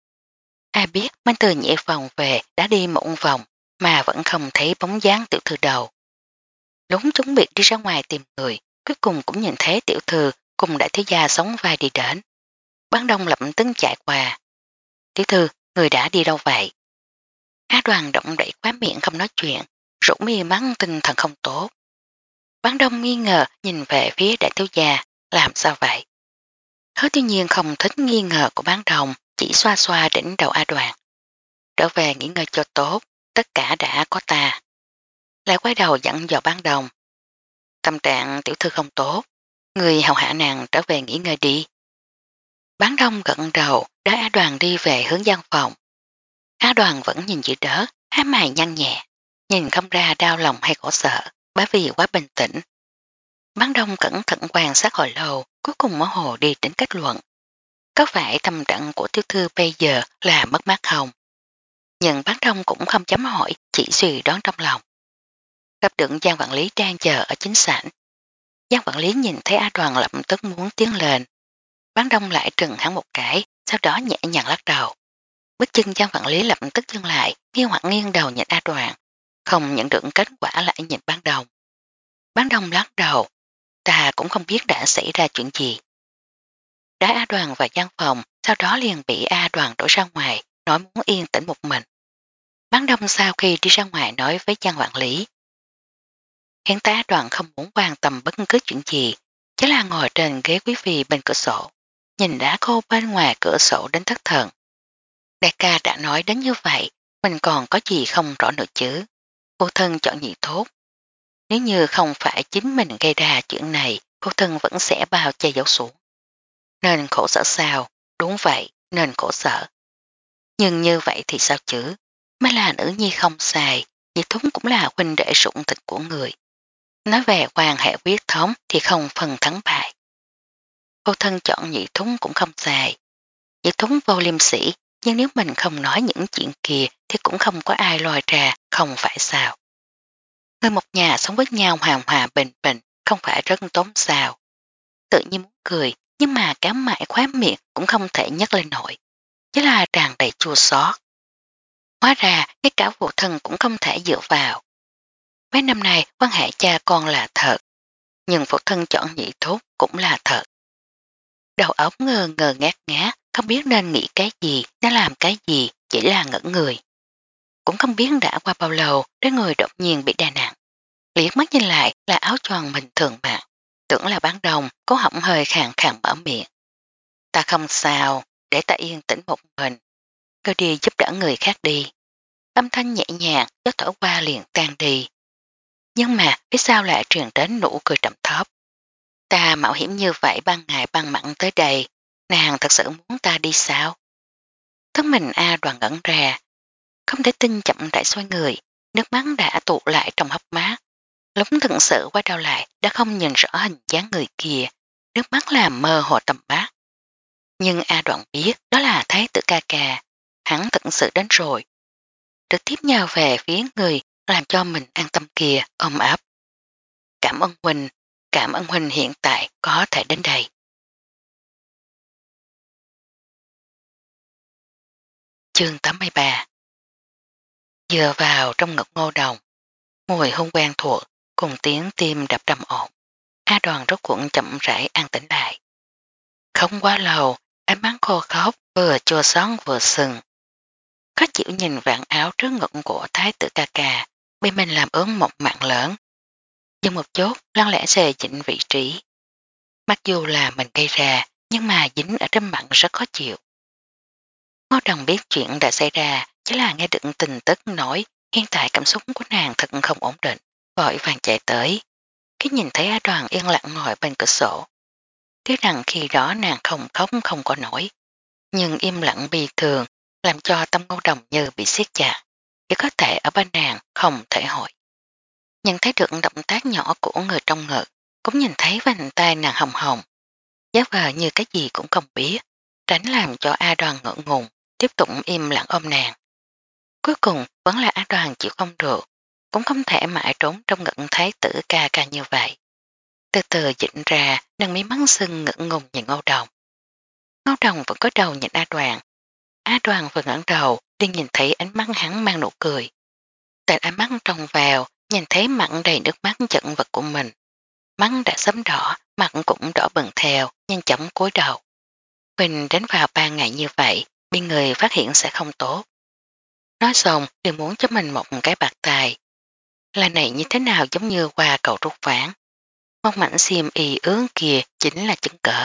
Ai biết mang từ nhị phòng về đã đi một vòng mà vẫn không thấy bóng dáng tiểu thư đầu. Lúc chuẩn bị đi ra ngoài tìm người, cuối cùng cũng nhìn thấy tiểu thư cùng đại thiếu gia sống vai đi đến. Bán đông lập tức chạy qua. Tiểu thư, người đã đi đâu vậy? Á Đoàn động đẩy quá miệng không nói chuyện, rủ mi mắng tinh thần không tốt. Bán đông nghi ngờ nhìn về phía đại thiếu gia, làm sao vậy? Hứa Thiên Nhiên không thích nghi ngờ của bán đông, chỉ xoa xoa đỉnh đầu A Đoàn. Trở về nghỉ ngơi cho tốt, tất cả đã có ta. Lại quay đầu dặn dò bán đông. Tâm trạng tiểu thư không tốt, người hầu hạ nàng trở về nghỉ ngơi đi. Bán đông gật đầu, đá A Đoàn đi về hướng gian phòng. A Đoàn vẫn nhìn chữ đỡ, hai mày nhăn nhẹ, nhìn không ra đau lòng hay khổ sở, bởi vì quá bình tĩnh. Bán Đông cẩn thận quan sát hồi lâu, cuối cùng mơ hồ đi đến kết luận. Có phải tâm trạng của tiểu thư bây giờ là mất mát không? Nhưng Bán Đông cũng không dám hỏi, chỉ suy đoán trong lòng. Gặp được Giang quản lý đang chờ ở chính sảnh. Giang quản lý nhìn thấy A Đoàn lập tức muốn tiến lên. Bán Đông lại trừng hắn một cái, sau đó nhẹ nhàng lắc đầu. Bước chân Giang quản lý lập tức dừng lại, nghi hoặc nghiêng đầu nhìn A Đoàn. Không nhận được kết quả lại nhìn Bán Đông. Bán Đông lắc đầu, ta cũng không biết đã xảy ra chuyện gì. Đá A Đoàn vào văn phòng, sau đó liền bị A Đoàn đổ ra ngoài, nói muốn yên tĩnh một mình. Bán Đông sau khi đi ra ngoài nói với Giang quản lý. Hiện tại A Đoàn không muốn quan tâm bất cứ chuyện gì, chỉ là ngồi trên ghế quý phi bên cửa sổ, nhìn đá khô bên ngoài cửa sổ đến thất thần. Đại ca đã nói đến như vậy, mình còn có gì không rõ nữa chứ. Cô thân chọn nhị thốt. Nếu như không phải chính mình gây ra chuyện này, cô thân vẫn sẽ bao che giấu xuống. Nên khổ sở sao? Đúng vậy, nên khổ sở. Nhưng như vậy thì sao chứ? Mới là nữ nhi không sai, nhị thúng cũng là huynh đệ sủng thịt của người. Nói về quan hệ quyết thống thì không phần thắng bại. Cô thân chọn nhị thúng cũng không sai. Nhị thúng vô liêm sĩ, nhưng nếu mình không nói những chuyện kia thì cũng không có ai lòi ra, không phải sao. Người một nhà sống với nhau hòa hòa bình bình, không phải rất tốn sao. Tự nhiên muốn cười, nhưng mà kéo mãi khóe miệng cũng không thể nhấc lên nổi. Chứ là tràn đầy chua xót. Hóa ra, cái cả phụ thân cũng không thể dựa vào. Mấy năm nay, quan hệ cha con là thật, nhưng phụ thân chọn nhị thúc cũng là thật. Đầu óc ngờ ngờ ngát ngát, không biết nên nghĩ cái gì, nên làm cái gì, chỉ là ngẩn người. Cũng không biết đã qua bao lâu, đến người đột nhiên bị đè nặng. Liếc mắt nhìn lại là áo choàng mình thường mặc, tưởng là Bán Đông, có họng hơi khàn khàn mở miệng. Ta không sao, để ta yên tĩnh một mình, cứ đi giúp đỡ người khác đi. Âm thanh nhẹ nhàng, gió thổi qua liền tan đi. Nhưng mà phía sau lại truyền đến nụ cười trầm thấp. Ta mạo hiểm như vậy ban ngày ban mặn tới đây, nàng thật sự muốn ta đi sao? Thân mình A Đoàn ngẩn ra, không thể tin chậm rãi xoay người, nước mắt đã tụ lại trong hốc mắt. Lúc thật sự quay đầu lại đã không nhìn rõ hình dáng người kia, nước mắt làm mơ hồ tầm bát. Nhưng A Đoạn biết đó là Thái tử ca ca, hắn thật sự đến rồi. Trực tiếp nhào về phía người làm cho mình an tâm kia, ôm ấp. Cảm ơn Huynh, cảm ơn Huynh hiện tại có thể đến đây. Chương tám mươi ba. Dựa vào trong ngực Ngô Đồng, mùi hôn quen thuộc cùng tiếng tim đập trầm ổn. A Đoàn rốt cuộn chậm rãi an tĩnh lại. Không quá lâu, ánh mắt khô khóc vừa chua xót vừa sừng. Khó chịu nhìn vạn áo trước ngực của Thái tử ca ca, bị mình làm ớn một mạng lớn. Nhưng một chút lăng lẽ xề chỉnh vị trí. Mặc dù là mình gây ra, nhưng mà dính ở trên mặt rất khó chịu. Ngô Đồng biết chuyện đã xảy ra, chỉ là nghe được tình tức nổi, hiện tại cảm xúc của nàng thật không ổn định, vội vàng chạy tới. Khi nhìn thấy A Đoàn yên lặng ngồi bên cửa sổ. Tiếc rằng khi đó nàng không khóc không có nổi, nhưng im lặng bi thường, làm cho tâm Ngô Đồng như bị siết chặt, chỉ có thể ở bên nàng không thể hỏi. Nhận thấy được động tác nhỏ của người trong ngực, cũng nhìn thấy vành tay nàng hồng hồng, giá vờ như cái gì cũng không biết, tránh làm cho A Đoàn ngỡ ngùng, tiếp tục im lặng ôm nàng. Cuối cùng vẫn là A Đoàn chịu không được, cũng không thể mãi trốn trong ngực thái tử ca ca như vậy. Từ từ dịnh ra, nâng mí mắt sưng ngỡ ngùng nhìn Ngô Đồng. Ngô Đồng vẫn có đầu nhìn A Đoàn. A Đoàn vừa ngẩng đầu, liền nhìn thấy ánh mắt hắn mang nụ cười. Tại ánh mắt trông vào, nhìn thấy mặt đầy nước mắt chận vật của mình. Mắt đã sớm đỏ, mặt cũng đỏ bừng theo, nhanh chóng cúi đầu. Mình đến vào ba ngày như vậy, bị người phát hiện sẽ không tốt. Nói xong, đều muốn cho mình một cái bạc tài. Là này như thế nào giống như qua cầu rút ván. Một mảnh xiêm y ướng kia chính là chứng cỡ.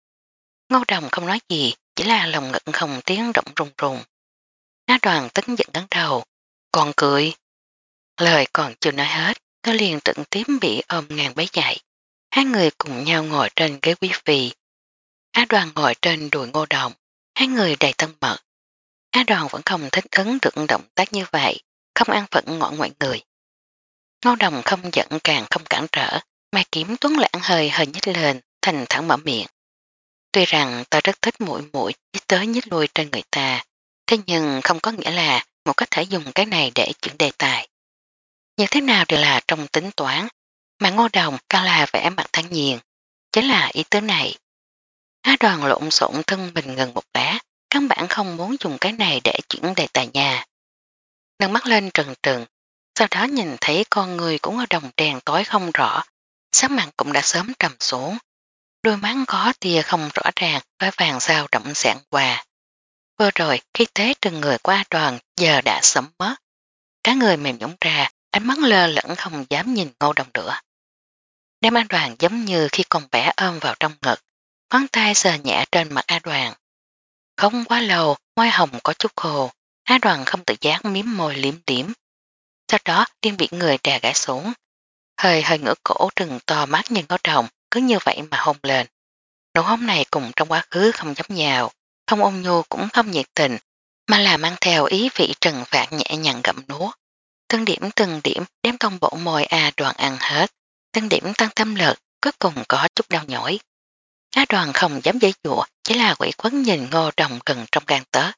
Ngô Đồng không nói gì, chỉ là lòng ngực không tiếng động rung rung. Á Đoàn tính giận ngắn đầu, còn cười. Lời còn chưa nói hết, nó liền tận tím bị ôm ngang bấy dậy. Hai người cùng nhau ngồi trên ghế quý phi. Á Đoàn ngồi trên đùi Ngô Đồng, hai người đầy thân mật. Á Đoàn vẫn không thích ứng được động tác như vậy, không ăn phận ngọn ngoại người. Ngô Đồng không giận càng không cản trở, Mai Kiếm Tuấn Lãng hơi hơi nhích lên, thành thẳng mở miệng. Tuy rằng ta rất thích mũi mũi nhích tới nhích lui trên người ta, thế nhưng không có nghĩa là một có thể dùng cái này để chuyển đề tài. Như thế nào đều là trong tính toán, mà Ngô Đồng càng là vẻ mặt thản nhiên, chính là ý tứ này. Á Đoàn lộn xộn thân mình gần một lá, căn bản không muốn dùng cái này để chuyển đề tài nhà. Nâng mắt lên trừng trừng, sau đó nhìn thấy con người của Ngô Đồng đèn tối không rõ, sắc mặt cũng đã sớm trầm xuống. Đôi mắt có tia không rõ ràng với vàng sao động sạn qua. Vừa rồi khi thế từng người qua Đoàn giờ đã sớm mất. Cả người mềm nhũng ra, ánh mắt lơ lẫn không dám nhìn Ngô Đồng nữa. Đem A Đoàn giống như khi con bé ôm vào trong ngực, ngón tay sờ nhẹ trên mặt A Đoàn. Không quá lâu, môi hồng có chút khô, A Đoàn không tự giác miếm môi liếm liếm. Sau đó điên bị người đè gãi xuống. Hơi hơi ngửa cổ trừng to mắt nhìn Ngô Đồng, cứ như vậy mà hôn lên. Nụ hôn này cùng trong quá khứ không giống nhau, không ôn nhu cũng không nhiệt tình, mà là mang theo ý vị trừng phạt nhẹ nhàng gặm nuốt. Từng điểm từng điểm đem công bộ môi A Đoàn ăn hết, từng điểm tăng tâm lực, cuối cùng có chút đau nhói. A Đoàn không dám giấy dụa, chỉ là quỷ quấn nhìn Ngô Đồng gần trong gan tớ.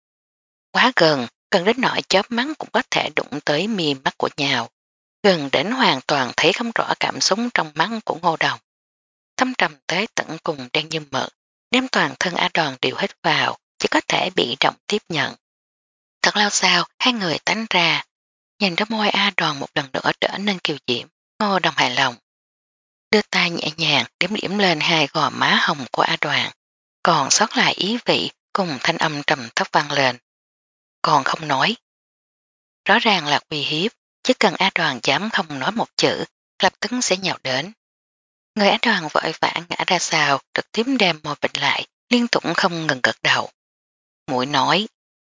Quá gần, gần đến nỗi chớp mắt cũng có thể đụng tới mi mắt của nhau. Gần đến hoàn toàn thấy không rõ cảm xúc trong mắt của Ngô Đồng. Thâm trầm tới tận cùng đen như mực, đem toàn thân A Đoàn đều hết vào, chỉ có thể bị động tiếp nhận. Thật lâu sau, hai người tách ra, nhìn ra môi A Đoàn một lần nữa trở nên kiều diễm, Ngô Đồng hài lòng. Đưa tay nhẹ nhàng điểm điểm lên hai gò má hồng của A Đoàn, còn sót lại ý vị cùng thanh âm trầm thấp vang lên. Còn không nói. Rõ ràng là uy hiếp, chỉ cần A Đoàn dám không nói một chữ, lập tức sẽ nhào đến. Người A Đoàn vội vã ngã ra sau, trực tiếp đem môi bịt lại, liên tục không ngừng gật đầu. Mũi nói,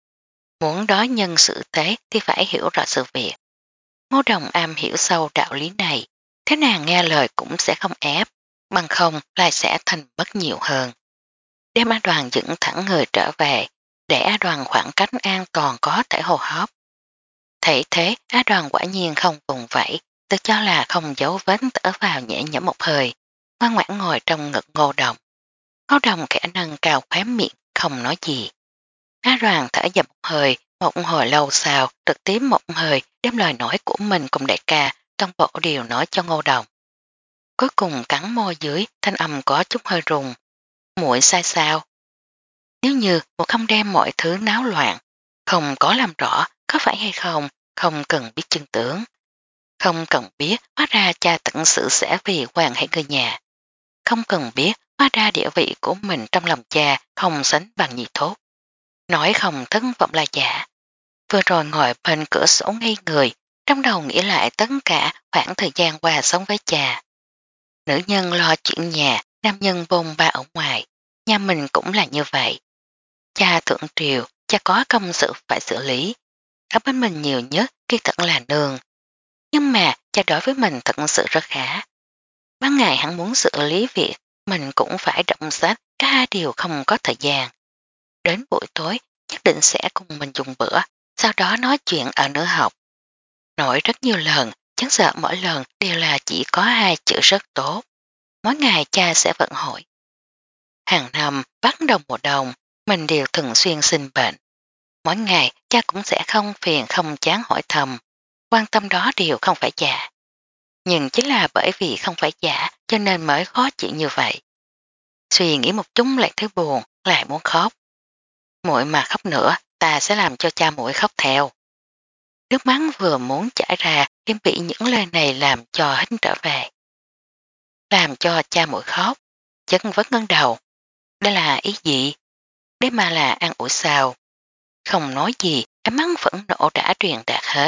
muốn đó nhân sự tế thì phải hiểu rõ sự việc. Ngô Đồng am hiểu sâu đạo lý này, thế nàng nghe lời cũng sẽ không ép, bằng không lại sẽ thành bất nhiều hơn. Đem A Đoàn dẫn thẳng người trở về, để A Đoàn khoảng cách an toàn có thể hô hấp. Thấy thế, A Đoàn quả nhiên không vùng vẫy, tự cho là không giấu vết thở vào nhẹ nhõm một hơi, ngoan ngoãn ngồi trong ngực Ngô Đồng. Ngô Đồng khẽ nâng cao khóe miệng, không nói gì. A Đoàn thở dập một hơi, một hồi lâu sau, trực tiếp một hơi đem lời nói của mình cùng đại ca trong bộ điều nói cho Ngô Đồng. Cuối cùng cắn môi dưới, thanh âm có chút hơi rùng. Muội sai sao? Nếu như một không đem mọi thứ náo loạn, không có làm rõ có phải hay không, không cần biết chân tướng. Không cần biết hóa ra cha tận sự sẽ vì quan hệ người nhà. Không cần biết hóa ra địa vị của mình trong lòng cha không sánh bằng nhị thốt. Nói không thất vọng là giả. Vừa rồi ngồi bên cửa sổ ngây người, trong đầu nghĩ lại tất cả khoảng thời gian qua sống với cha. Nữ nhân lo chuyện nhà, nam nhân bôn ba ở ngoài, nhà mình cũng là như vậy. Cha thượng triều, cha có công sự phải xử lý. Ở bên mình nhiều nhất khi thật là nương. Nhưng mà cha đối với mình thật sự rất khá. Ban ngày hắn muốn xử lý việc, mình cũng phải động sách, cả hai điều không có thời gian. Đến buổi tối, nhất định sẽ cùng mình dùng bữa, sau đó nói chuyện ở nữa học. Nói rất nhiều lần, chẳng sợ mỗi lần đều là chỉ có hai chữ rất tốt. Mỗi ngày cha sẽ vận hội. Hàng năm, bắt đầu mùa đông, mình đều thường xuyên sinh bệnh. Mỗi ngày, cha cũng sẽ không phiền không chán hỏi thầm. Quan tâm đó đều không phải giả. Nhưng chính là bởi vì không phải giả cho nên mới khó chịu như vậy. Suy nghĩ một chút lại thấy buồn, lại muốn khóc. Muội mà khóc nữa, ta sẽ làm cho cha muội khóc theo. Nước mắt vừa muốn chảy ra, em bị những lời này làm cho hít trở về. Làm cho cha muội khóc, chân vẫn ngân đầu. Đây là ý gì? Đấy mà là ăn ủi sao. Không nói gì, ánh mắt phẫn nộ đã truyền đạt hết.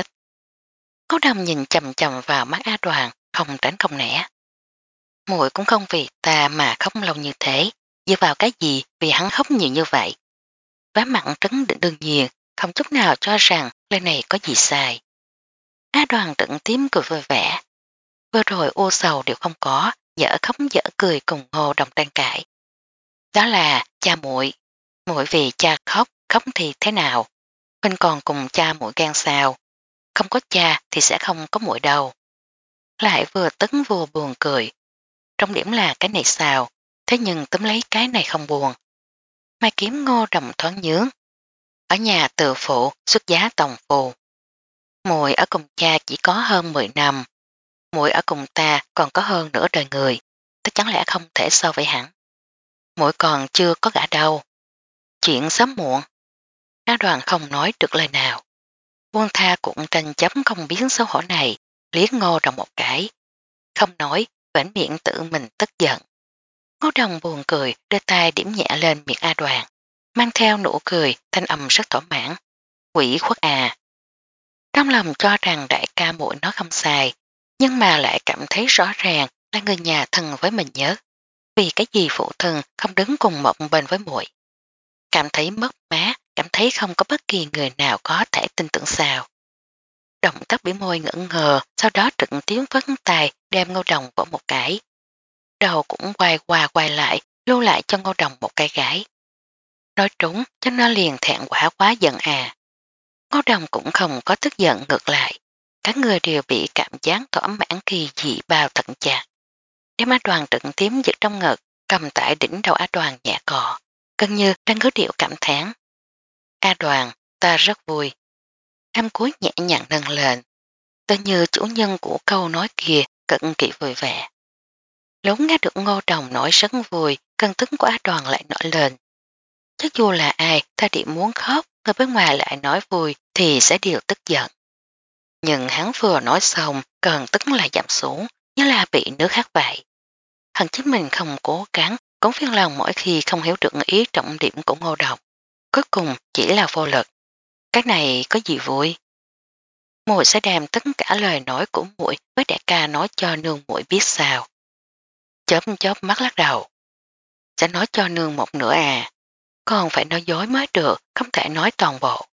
Cố Đồng nhìn chầm chầm vào mắt A Đoàn, không tránh không nẻ. Muội cũng không vì ta mà khóc lâu như thế, dựa vào cái gì vì hắn khóc nhiều như vậy. Vá mặn trấn định đương nhiên, không chút nào cho rằng lời này có gì sai. Á Đoàn trận tím cười vui vẻ. Vừa rồi ô sầu đều không có, dở khóc dở cười cùng Ngô Đồng tranh cãi. Đó là cha muội, muội vì cha khóc, khóc thì thế nào? Mình còn cùng cha muội gan sao? Không có cha thì sẽ không có muội đâu. lại vừa tức vừa buồn cười. Trọng điểm là cái này sao, thế nhưng túm lấy cái này không buồn. Mai Kiếm Ngô Đồng thoáng nhướng. Ở nhà từ phụ xuất giá tòng phù. Muội ở cùng cha chỉ có hơn mười năm. Muội ở cùng ta còn có hơn nửa đời người. Tất chẳng lẽ không thể so với hắn. Muội còn chưa có gả đâu. Chuyện sớm muộn. Á Đoàn không nói được lời nào. Quân Tha cũng tranh chấp không biết xấu hổ này, liếc Ngô Đồng một cái. Không nói, vẫn miệng tự mình tức giận. Ngô Đồng buồn cười, đưa tay điểm nhẹ lên miệng A Đoàn, mang theo nụ cười, thanh âm rất thỏa mãn. Quỷ khuất à. Trong lòng cho rằng đại ca muội nói không sai, nhưng mà lại cảm thấy rõ ràng là người nhà thân với mình nhớ. Vì cái gì phụ thân không đứng cùng một bên với muội. Cảm thấy mất má, cảm thấy không có bất kỳ người nào có thể tin tưởng sao. Động tác bị môi ngẩn ngờ, sau đó trực tiếng vấn tay đem Ngô Đồng vỗ một cái. Đầu cũng quay qua quay lại, lưu lại cho Ngô Đồng một cái gái. Nói trúng, cho nó liền thẹn quả quá giận à. Ngô Đồng cũng không có tức giận ngược lại. Các người đều bị cảm giác thỏa mãn kỳ dị bao thật chặt. Đem Á Đoàn trực tím giật trong ngực, cầm tại đỉnh đầu Á Đoàn nhẹ cọ, gần như đang có điệu cảm thán. Á Đoàn, ta rất vui. Em cúi nhẹ nhàng nâng lên, tự như chủ nhân của câu nói kia cận kỵ vui vẻ. Lúc nghe được Ngô Đồng nói rất vui, cân tính của Á Đoàn lại nổi lên. Chắc dù là ai, ta điểm muốn khóc, người bên ngoài lại nói vui thì sẽ đều tức giận. Nhưng hắn vừa nói xong, cần tức lại giảm xuống, như là bị nước hát vậy. Hẳn chính mình không cố gắng, cũng phiền lòng mỗi khi không hiểu được ý trọng điểm của Ngô Đồng. Cuối cùng chỉ là vô lực. Cái này có gì vui? Muội sẽ đem tất cả lời nói của muội với đại ca nói cho nương muội biết sao. Chớp chớp mắt lắc đầu. Sẽ nói cho nương một nửa à. Còn phải nói dối mới được, không thể nói toàn bộ.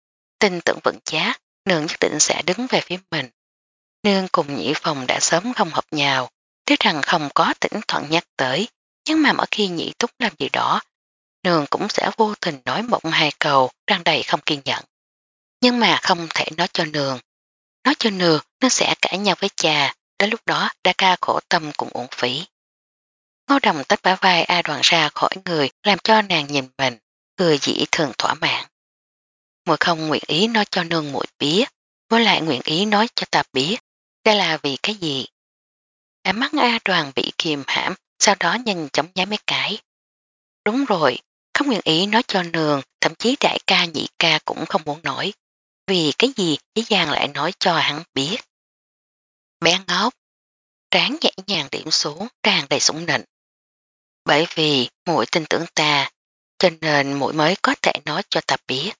Tin tưởng vững chắc, nương nhất định sẽ đứng về phía mình. Nương cùng nhị phòng đã sớm không hợp nhau, tiếc rằng không có tỉnh thoảng nhắc tới, nhưng mà mỗi khi nhị túc làm gì đó, nương cũng sẽ vô tình nói một hai câu đang đầy không kiên nhẫn. Nhưng mà không thể nói cho nương. Nói cho nương, nó sẽ cãi nhau với cha, đến lúc đó đa ca khổ tâm cũng uổng phí. Ngô Đồng tách bả vai A Đoàn ra khỏi người làm cho nàng nhìn mình, cười dĩ thường thỏa mãn. Muội không nguyện ý nói cho nương muội biết, với lại nguyện ý nói cho ta biết, đây là vì cái gì? Ánh mắt A Đoàn bị kiềm hãm, sau đó nhanh chóng nháy mấy cái. Đúng rồi, không nguyện ý nói cho nương, thậm chí đại ca nhị ca cũng không muốn nói. Vì cái gì dễ dàng lại nói cho hắn biết. Bé ngốc, trán nhẹ nhàng điểm xuống, tràn đầy sủng nịnh. Bởi vì muội tin tưởng ta, cho nên muội mới có thể nói cho ta biết.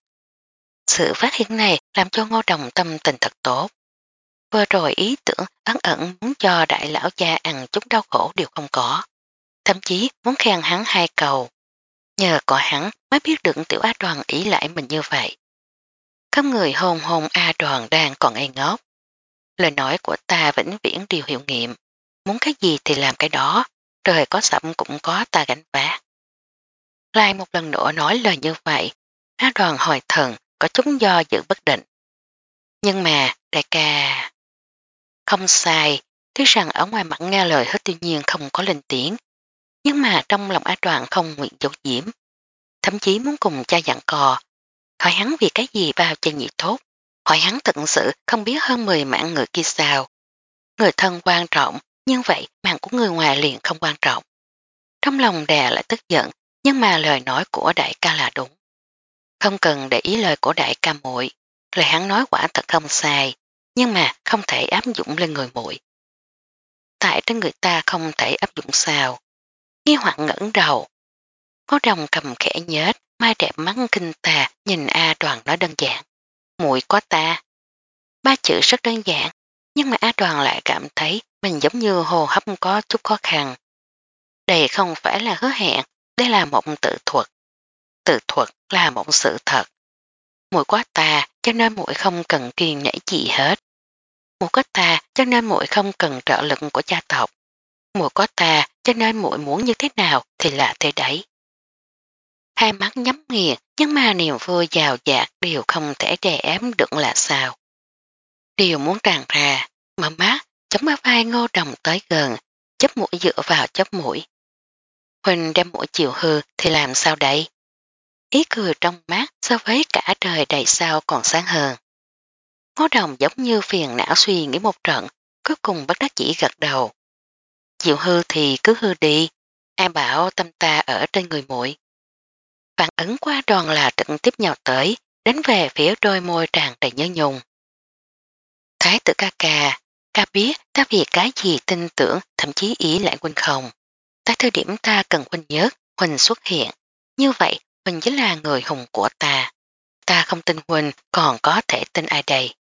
Sự phát hiện này làm cho Ngô Đồng tâm tình thật tốt. Vừa rồi ý tưởng ẩn ẩn muốn cho đại lão cha ăn chút đau khổ đều không có. Thậm chí muốn khen hắn hai cầu. Nhờ có hắn mới biết được tiểu A Đoàn ý lại mình như vậy. Không người hôn hôn A Đoàn đang còn ngây ngốc. Lời nói của ta vĩnh viễn điều hiệu nghiệm. Muốn cái gì thì làm cái đó. Trời có sẵm cũng có ta gánh vác. Lại một lần nữa nói lời như vậy. A Đoàn hồi thần có chút do dự bất định. Nhưng mà đại ca... Không sai. Tiếc rằng ở ngoài mặt nghe lời hết tuy nhiên không có lên tiếng. Nhưng mà trong lòng A Đoàn không nguyện dấu diễm. Thậm chí muốn cùng cha dặn cò. Hỏi hắn vì cái gì bao chân nhị tốt. Hỏi hắn thật sự không biết hơn mười mạng người kia sao. Người thân quan trọng, nhưng vậy mạng của người ngoài liền không quan trọng. Trong lòng đè lại tức giận, nhưng mà lời nói của đại ca là đúng. Không cần để ý lời của đại ca muội, lời hắn nói quả thật không sai, nhưng mà không thể áp dụng lên người muội. Tại trên người ta không thể áp dụng sao. Nghi hoặc ngẩng đầu. Có đồng cầm khẽ nhết, mai đẹp mắt kinh tà nhìn A Đoàn nói đơn giản. Muội có ta. Ba chữ rất đơn giản, nhưng mà A Đoàn lại cảm thấy mình giống như hô hấp có chút khó khăn. Đây không phải là hứa hẹn, đây là một tự thuật. Tự thuật là một sự thật. Muội có ta cho nên muội không cần kiên nhảy gì hết. Muội có ta cho nên muội không cần trợ lực của gia tộc. Muội có ta cho nên muội muốn như thế nào thì là thế đấy. Hai mắt nhắm nghiền nhưng mà niềm vui giàu dạt đều không thể đè ém được là sao. Điều muốn tràn ra, mở mắt Chống bả vai Ngô Đồng tới gần, chớp mũi dựa vào chóp mũi. Huynh đem mũi chịu hư thì làm sao đây? Ý cười trong mắt so với cả trời đầy sao còn sáng hơn. Ngô Đồng giống như phiền não suy nghĩ một trận, cuối cùng bất đắc chỉ gật đầu. Chịu hư thì cứ hư đi, ai bảo tâm ta ở trên người muội. Phản ứng qua đoàn là trực tiếp nhào tới, đánh về phía đôi môi tràn đầy nhớ nhung. Thái tử ca ca, ca biết ta vì cái gì tin tưởng thậm chí ý lại Huynh không. Tại thời điểm ta cần Huynh nhất, Huynh xuất hiện. Như vậy, Huynh chính là người hùng của ta. Ta không tin Huynh còn có thể tin ai đây.